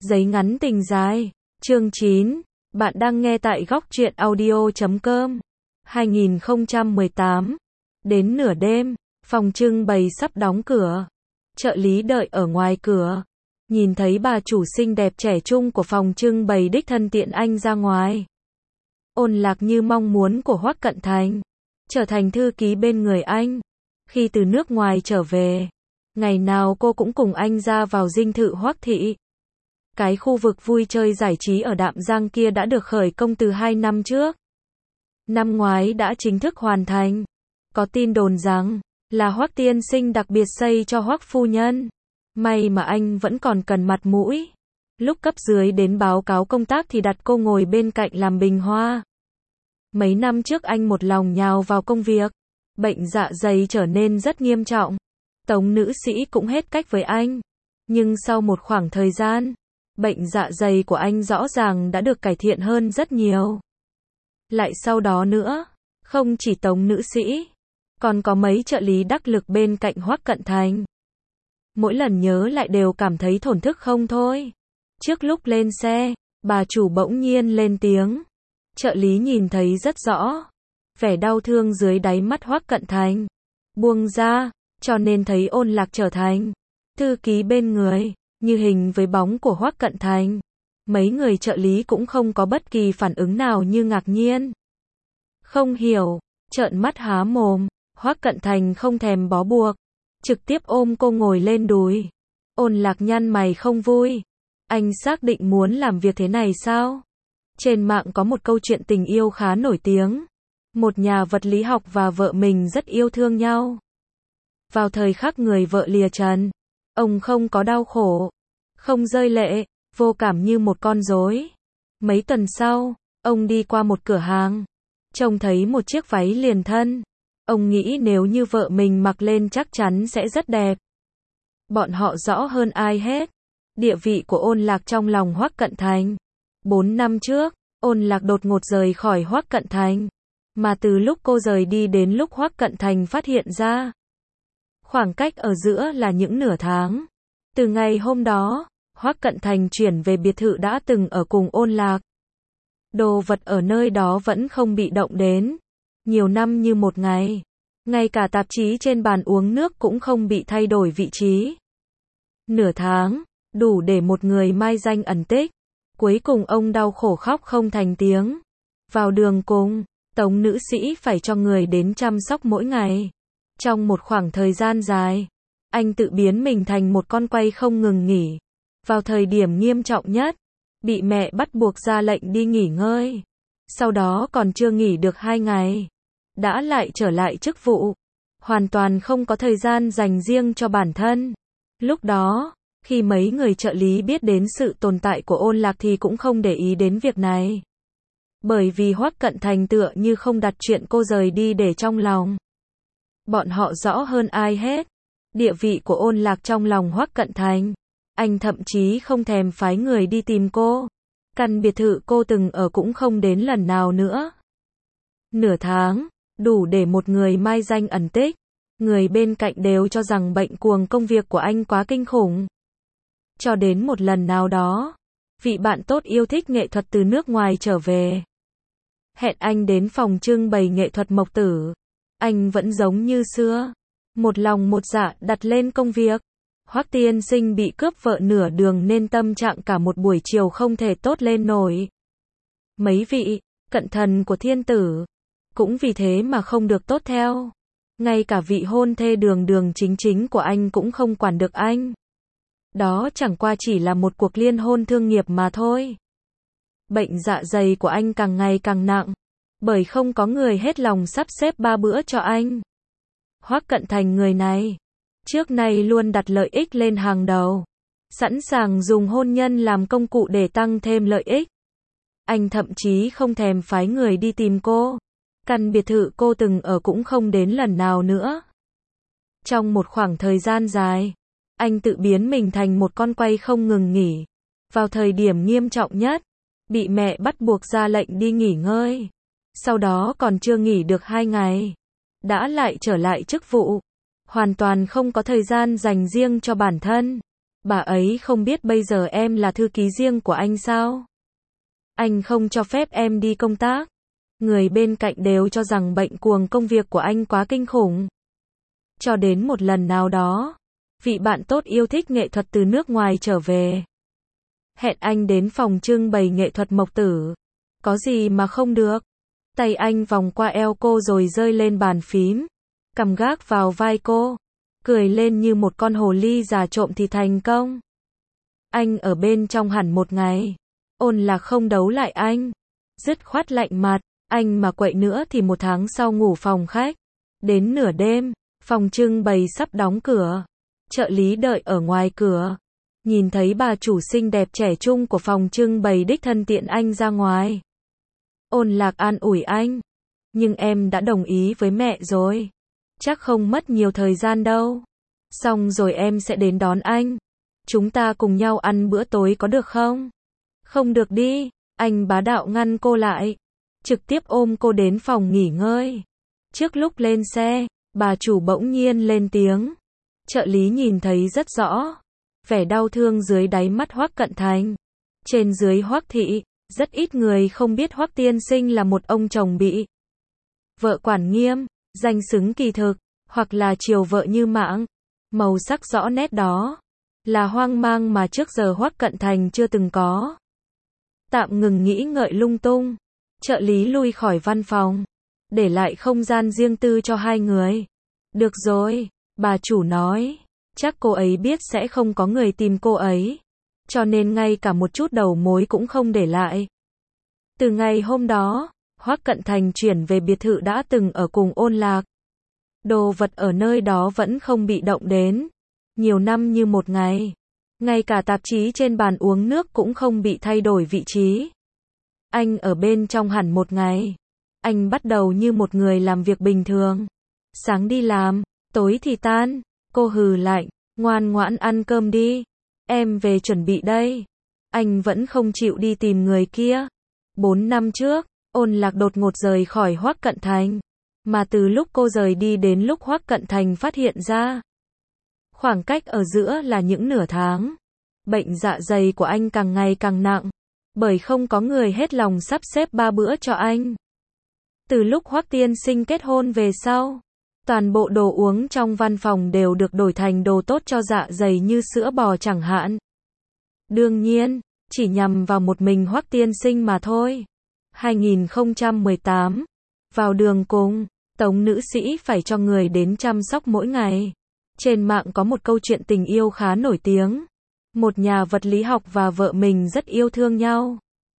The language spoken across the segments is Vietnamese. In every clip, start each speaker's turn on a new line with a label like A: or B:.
A: Giấy ngắn tình dài. Chương 9. Bạn đang nghe tại góc truyện audio.com. 2018. Đến nửa đêm, phòng trưng bày sắp đóng cửa. Trợ lý đợi ở ngoài cửa. Nhìn thấy bà chủ xinh đẹp trẻ trung của phòng trưng bày đích thân tiện anh ra ngoài. Ôn Lạc như mong muốn của Hoắc Cận Thành. Trở thành thư ký bên người anh. Khi từ nước ngoài trở về, ngày nào cô cũng cùng anh ra vào dinh thự Hoắc thị. Cái khu vực vui chơi giải trí ở Đạm Giang kia đã được khởi công từ 2 năm trước. Năm ngoái đã chính thức hoàn thành. Có tin đồn rằng là Hoắc tiên sinh đặc biệt xây cho Hoắc phu nhân. May mà anh vẫn còn cần mặt mũi. Lúc cấp dưới đến báo cáo công tác thì đặt cô ngồi bên cạnh làm bình hoa. Mấy năm trước anh một lòng nhào vào công việc. Bệnh dạ dày trở nên rất nghiêm trọng. Tống nữ sĩ cũng hết cách với anh. Nhưng sau một khoảng thời gian, bệnh dạ dày của anh rõ ràng đã được cải thiện hơn rất nhiều. Lại sau đó nữa, không chỉ Tống nữ sĩ, còn có mấy trợ lý đắc lực bên cạnh Hoắc Cận Thành. Mỗi lần nhớ lại đều cảm thấy thổn thức không thôi. Trước lúc lên xe, bà chủ bỗng nhiên lên tiếng. Trợ lý nhìn thấy rất rõ vẻ đau thương dưới đáy mắt Hoắc Cận Thành. Buông ra, cho nên thấy Ôn Lạc trở thành thư ký bên người, như hình với bóng của Hoắc Cận Thành. Mấy người trợ lý cũng không có bất kỳ phản ứng nào như ngạc nhiên, không hiểu, trợn mắt há mồm. Hoắc Cận Thành không thèm bó buộc, trực tiếp ôm cô ngồi lên đùi. Ôn Lạc nhăn mày không vui. Anh xác định muốn làm việc thế này sao? Trên mạng có một câu chuyện tình yêu khá nổi tiếng. Một nhà vật lý học và vợ mình rất yêu thương nhau. Vào thời khắc người vợ lìa trần, ông không có đau khổ, không rơi lệ, vô cảm như một con rối. Mấy tuần sau, ông đi qua một cửa hàng, trông thấy một chiếc váy liền thân. Ông nghĩ nếu như vợ mình mặc lên chắc chắn sẽ rất đẹp. Bọn họ rõ hơn ai hết địa vị của Ôn Lạc trong lòng Hoắc Cận Thành. 4 năm trước, Ôn Lạc đột ngột rời khỏi Hoắc Cận Thành. Mà từ lúc cô rời đi đến lúc Hoắc Cận Thành phát hiện ra, khoảng cách ở giữa là những nửa tháng. Từ ngày hôm đó, Hoắc Cận Thành chuyển về biệt thự đã từng ở cùng Ôn Lạc. Đồ vật ở nơi đó vẫn không bị động đến. Nhiều năm như một ngày. Ngay cả tạp chí trên bàn uống nước cũng không bị thay đổi vị trí. Nửa tháng, đủ để một người mai danh ẩn tích. Cuối cùng ông đau khổ khóc không thành tiếng. Vào đường cùng, Tống nữ sĩ phải cho người đến chăm sóc mỗi ngày. Trong một khoảng thời gian dài, anh tự biến mình thành một con quay không ngừng nghỉ. Vào thời điểm nghiêm trọng nhất, bị mẹ bắt buộc ra lệnh đi nghỉ ngơi. Sau đó còn chưa nghỉ được 2 ngày, đã lại trở lại chức vụ. Hoàn toàn không có thời gian dành riêng cho bản thân. Lúc đó, khi mấy người trợ lý biết đến sự tồn tại của Ôn Lạc thì cũng không để ý đến việc này. Bởi vì Hoắc Cận Thành tựa như không đặt chuyện cô rời đi để trong lòng. Bọn họ rõ hơn ai hết địa vị của Ôn Lạc trong lòng Hoắc Cận Thành. Anh thậm chí không thèm phái người đi tìm cô. Căn biệt thự cô từng ở cũng không đến lần nào nữa. Nửa tháng, đủ để một người mai danh ẩn tích. Người bên cạnh đều cho rằng bệnh cuồng công việc của anh quá kinh khủng. Cho đến một lần nào đó, vị bạn tốt yêu thích nghệ thuật từ nước ngoài trở về. Hẹn anh đến phòng trưng bày nghệ thuật Mộc Tử. Anh vẫn giống như xưa. Một lòng một dạ đặt lên công việc. Hoắc tiên sinh bị cướp vợ nửa đường nên tâm trạng cả một buổi chiều không thể tốt lên nổi. Mấy vị cận thần của thiên tử cũng vì thế mà không được tốt theo. Ngay cả vị hôn thê đường đường chính chính của anh cũng không quản được anh. Đó chẳng qua chỉ là một cuộc liên hôn thương nghiệp mà thôi. Bệnh dạ dày của anh càng ngày càng nặng, bởi không có người hết lòng sắp xếp 3 bữa cho anh. Hoắc Cận Thành người này, trước nay luôn đặt lợi ích lên hàng đầu, sẵn sàng dùng hôn nhân làm công cụ để tăng thêm lợi ích. Anh thậm chí không thèm phái người đi tìm cô. Căn biệt thự cô từng ở cũng không đến lần nào nữa. Trong một khoảng thời gian dài, anh tự biến mình thành một con quay không ngừng nghỉ. Vào thời điểm nghiêm trọng nhất, bị mẹ bắt buộc ra lệnh đi nghỉ ngơi. Sau đó còn chưa nghỉ được 2 ngày, đã lại trở lại chức vụ. Hoàn toàn không có thời gian dành riêng cho bản thân. Bà ấy không biết bây giờ em là thư ký riêng của anh sao? Anh không cho phép em đi công tác. Người bên cạnh đều cho rằng bệnh cuồng công việc của anh quá kinh khủng. Cho đến một lần nào đó, vị bạn tốt yêu thích nghệ thuật từ nước ngoài trở về. Hẹn anh đến phòng trưng bày nghệ thuật Mộc Tử. Có gì mà không được. Tay anh vòng qua eo cô rồi rơi lên bàn phím. Cầm gác vào vai cô. Cười lên như một con hồ ly già trộm thì thành công. Anh ở bên trong hẳn một ngày. Ôn Lạc không đấu lại anh. Dứt khoát lạnh mặt. Anh mà quậy nữa thì một tháng sau ngủ phòng khách. Đến nửa đêm, phòng trưng bày sắp đóng cửa. Trợ lý đợi ở ngoài cửa. Nhìn thấy bà chủ xinh đẹp trẻ trung của phòng trưng bày đích thân tiện anh ra ngoài. Ôn Lạc an ủi anh. Nhưng em đã đồng ý với mẹ rồi. Chắc không mất nhiều thời gian đâu. Xong rồi em sẽ đến đón anh. Chúng ta cùng nhau ăn bữa tối có được không? Không được đi. Anh bá đạo ngăn cô lại. Trực tiếp ôm cô đến phòng nghỉ ngơi. Trước lúc lên xe, bà chủ bỗng nhiên lên tiếng. Trợ lý nhìn thấy rất rõ. Vẻ đau thương dưới đáy mắt Hoắc Cận Thành. Trên dưới Hoắc thị, rất ít người không biết Hoắc tiên sinh là một ông chồng bị vợ quản nghiêm, danh xứng kỳ thực, hoặc là chiều vợ như mạng. Màu sắc rõ nét đó là hoang mang mà trước giờ Hoắc Cận Thành chưa từng có. Tạm ngừng nghĩ ngợi lung tung, trợ lý lui khỏi văn phòng, để lại không gian riêng tư cho hai người. Được rồi, bà chủ nói, chắc cô ấy biết sẽ không có người tìm cô ấy, cho nên ngay cả một chút đầu mối cũng không để lại. Từ ngày hôm đó, Hoắc Cận Thành chuyển về biệt thự đã từng ở cùng Ôn Lạc. Đồ vật ở nơi đó vẫn không bị động đến. Nhiều năm như một ngày. Ngay cả tạp chí trên bàn uống nước cũng không bị thay đổi vị trí. Anh ở bên trong hẳn một ngày. Anh bắt đầu như một người làm việc bình thường. Sáng đi làm, tối thì tan. Cô hừ lạnh, ngoan ngoãn ăn cơm đi. Em về chuẩn bị đây. Anh vẫn không chịu đi tìm người kia. 4 năm trước, Ôn Lạc đột ngột rời khỏi Hoắc Cận Thành. Mà từ lúc cô rời đi đến lúc Hoắc Cận Thành phát hiện ra, khoảng cách ở giữa là những nửa tháng. Bệnh dạ dày của anh càng ngày càng nặng, bởi không có người hết lòng sắp xếp 3 bữa cho anh. Từ lúc Hoắc tiên sinh kết hôn về sau, toàn bộ đồ uống trong văn phòng đều được đổi thành đồ tốt cho dạ dày như sữa bò chẳng hạn. Đương nhiên, chỉ nhằm vào một mình Hoắc tiên sinh mà thôi. 2018, vào đường cùng, Tống nữ sĩ phải cho người đến chăm sóc mỗi ngày. Trên mạng có một câu chuyện tình yêu khá nổi tiếng. Một nhà vật lý học và vợ mình rất yêu thương nhau.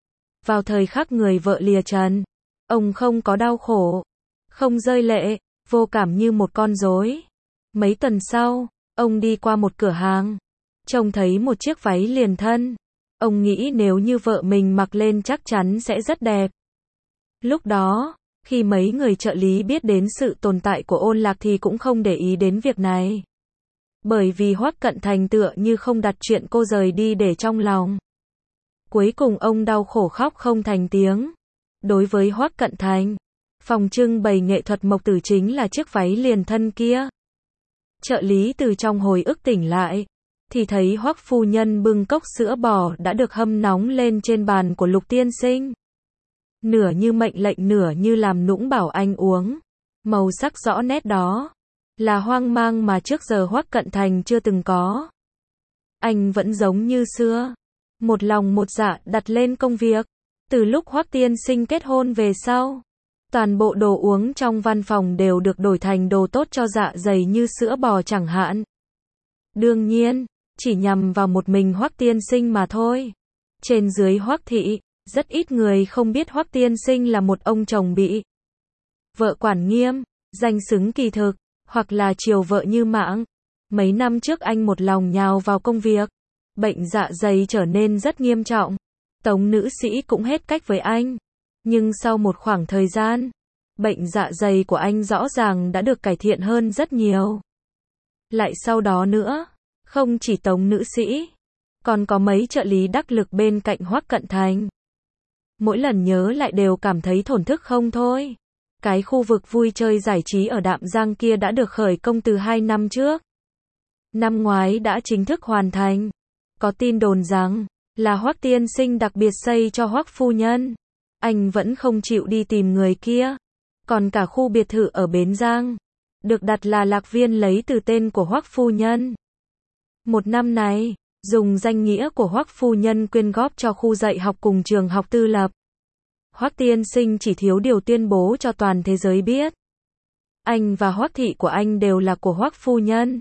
A: Vào thời khắc người vợ lìa trần, ông không có đau khổ, không rơi lệ, vô cảm như một con rối. Mấy tuần sau, ông đi qua một cửa hàng, trông thấy một chiếc váy liền thân. Ông nghĩ nếu như vợ mình mặc lên chắc chắn sẽ rất đẹp. Lúc đó, khi mấy người trợ lý biết đến sự tồn tại của Ôn Lạc thì cũng không để ý đến việc này. Bởi vì Hoắc Cận Thành tựa như không đặt chuyện cô rời đi để trong lòng. Cuối cùng ông đau khổ khóc không thành tiếng. Đối với Hoắc Cận Thành, phòng trưng bày nghệ thuật Mộc Tử chính là chiếc váy liền thân kia. Trợ lý từ trong hồi ức tỉnh lại, thì thấy Hoắc phu nhân bưng cốc sữa bò đã được hâm nóng lên trên bàn của Lục tiên sinh. Nửa như mệnh lệnh nửa như làm nũng bảo anh uống. Màu sắc rõ nét đó là hoang mang mà trước giờ Hoắc Cận Thành chưa từng có. Anh vẫn giống như xưa, một lòng một dạ đặt lên công việc. Từ lúc Hoắc tiên sinh kết hôn về sau, toàn bộ đồ uống trong văn phòng đều được đổi thành đồ tốt cho dạ dày như sữa bò chẳng hạn. Đương nhiên, chỉ nhằm vào một mình Hoắc tiên sinh mà thôi. Trên dưới Hoắc thị, rất ít người không biết Hoắc tiên sinh là một ông chồng bị vợ quản nghiêm, danh xứng kỳ thực, hoặc là chiều vợ như mạng. Mấy năm trước anh một lòng nhào vào công việc, bệnh dạ dày trở nên rất nghiêm trọng. Tống nữ sĩ cũng hết cách với anh. Nhưng sau một khoảng thời gian, bệnh dạ dày của anh rõ ràng đã được cải thiện hơn rất nhiều. Lại sau đó nữa, không chỉ Tống nữ sĩ, còn có mấy trợ lý đắc lực bên cạnh Hoắc Cận Thành. Mỗi lần nhớ lại đều cảm thấy thổn thức không thôi. Cái khu vực vui chơi giải trí ở Đạm Giang kia đã được khởi công từ 2 năm trước. năm ngoái đã chính thức hoàn thành. Có tin đồn rằng, là Hoắc tiên sinh đặc biệt xây cho Hoắc phu nhân. Anh vẫn không chịu đi tìm người kia. Còn cả khu biệt thự ở Bến Giang, được đặt là Lạc Viên lấy từ tên của Hoắc phu nhân. Một năm này, dùng danh nghĩa của Hoắc phu nhân quyên góp cho khu dạy học cùng trường học tư lập. Hoắc tiên sinh chỉ thiếu điều tuyên bố cho toàn thế giới biết. Anh và Hoắc thị của anh đều là của Hoắc phu nhân.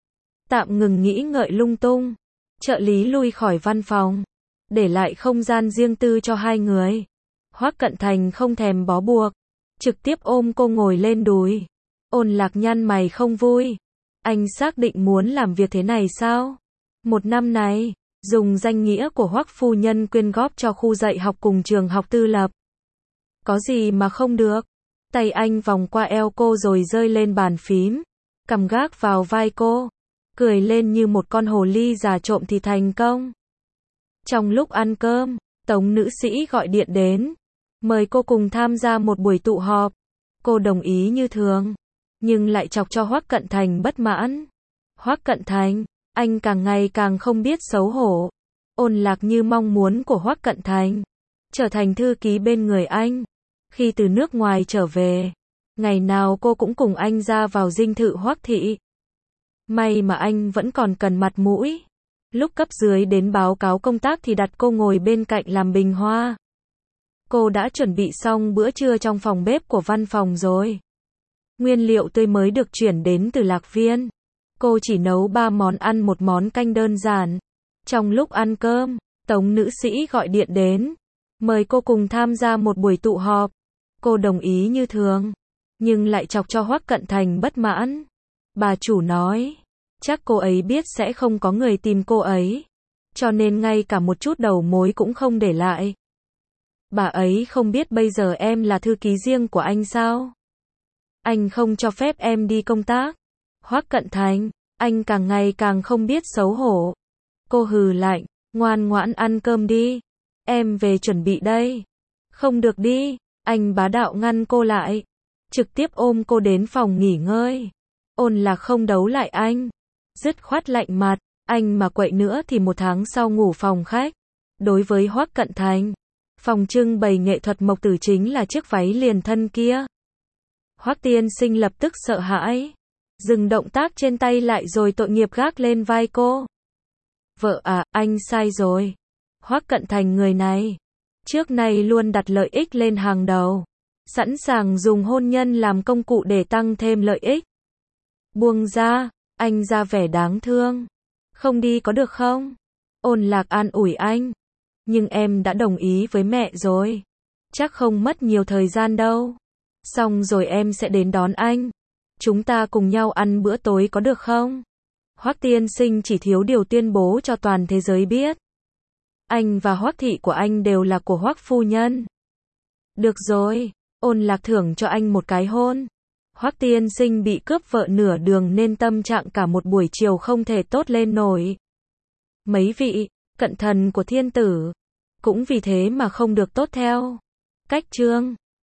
A: Tạm ngừng nghĩ ngợi lung tung. Trợ lý lui khỏi văn phòng, để lại không gian riêng tư cho hai người. Hoắc Cận Thành không thèm bó buộc, trực tiếp ôm cô ngồi lên đùi. Ôn Lạc nhăn mày không vui. Anh xác định muốn làm việc thế này sao? Một năm này, dùng danh nghĩa của Hoắc phu nhân quyên góp cho khu dạy học cùng trường học tư lập. Có gì mà không được? Tay anh vòng qua eo cô rồi rơi lên bàn phím, cầm gác vào vai cô, cười lên như một con hồ ly già trộm thì thành công. Trong lúc ăn cơm, Tống nữ sĩ gọi điện đến, mời cô cùng tham gia một buổi tụ họp. Cô đồng ý như thường, nhưng lại chọc cho Hoắc Cận Thành bất mãn. Hoắc Cận Thành, anh càng ngày càng không biết xấu hổ. Ôn Lạc như mong muốn của Hoắc Cận Thành, trở thành thư ký bên người anh. Khi từ nước ngoài trở về, ngày nào cô cũng cùng anh ra vào dinh thự Hoắc thị. May mà anh vẫn còn cần mặt mũi. Lúc cấp dưới đến báo cáo công tác thì đặt cô ngồi bên cạnh làm bình hoa. Cô đã chuẩn bị xong bữa trưa trong phòng bếp của văn phòng rồi. Nguyên liệu tươi mới được chuyển đến từ Lạc Viên. Cô chỉ nấu 3 món ăn một món canh đơn giản. Trong lúc ăn cơm, Tống nữ sĩ gọi điện đến, mời cô cùng tham gia một buổi tụ họp. Cô đồng ý như thường, nhưng lại chọc cho Hoắc Cận Thành bất mãn. Bà chủ nói, chắc cô ấy biết sẽ không có người tìm cô ấy, cho nên ngay cả một chút đầu mối cũng không để lại. Bà ấy không biết bây giờ em là thư ký riêng của anh sao? Anh không cho phép em đi công tác. Hoắc Cận Thành, anh càng ngày càng không biết xấu hổ. Cô hừ lạnh, ngoan ngoãn ăn cơm đi. Em về chuẩn bị đây. Không được đi, anh bá đạo ngăn cô lại. Trực tiếp ôm cô đến phòng nghỉ ngơi. Ôn Lạc không đấu lại anh. Dứt khoát lạnh mặt, anh mà quậy nữa thì 1 tháng sau ngủ phòng khách. Đối với Hoắc Cận Thành, phòng trưng bày nghệ thuật Mộc Tử chính là chiếc váy liền thân kia. Hoắc tiên sinh lập tức sợ hãi, dừng động tác trên tay lại rồi tội nghiệp gác lên vai cô. Vợ à, anh sai rồi. Hoắc Cận Thành người này, trước nay luôn đặt lợi ích lên hàng đầu, sẵn sàng dùng hôn nhân làm công cụ để tăng thêm lợi ích. Buông ra, anh ra vẻ đáng thương. Không đi có được không? Ôn Lạc an ủi anh. Nhưng em đã đồng ý với mẹ rồi. Chắc không mất nhiều thời gian đâu. Xong rồi em sẽ đến đón anh. Chúng ta cùng nhau ăn bữa tối có được không? Hoắc tiên sinh chỉ thiếu điều tuyên bố cho toàn thế giới biết. Anh và Hoắc thị của anh đều là của Hoắc phu nhân. Được rồi, Ôn Lạc thưởng cho anh một cái hôn. Hoắc tiên sinh bị cướp vợ nửa đường nên tâm trạng cả một buổi chiều không thể tốt lên nổi. Mấy vị cận thần của thiên tử cũng vì thế mà không được tốt theo cách chương.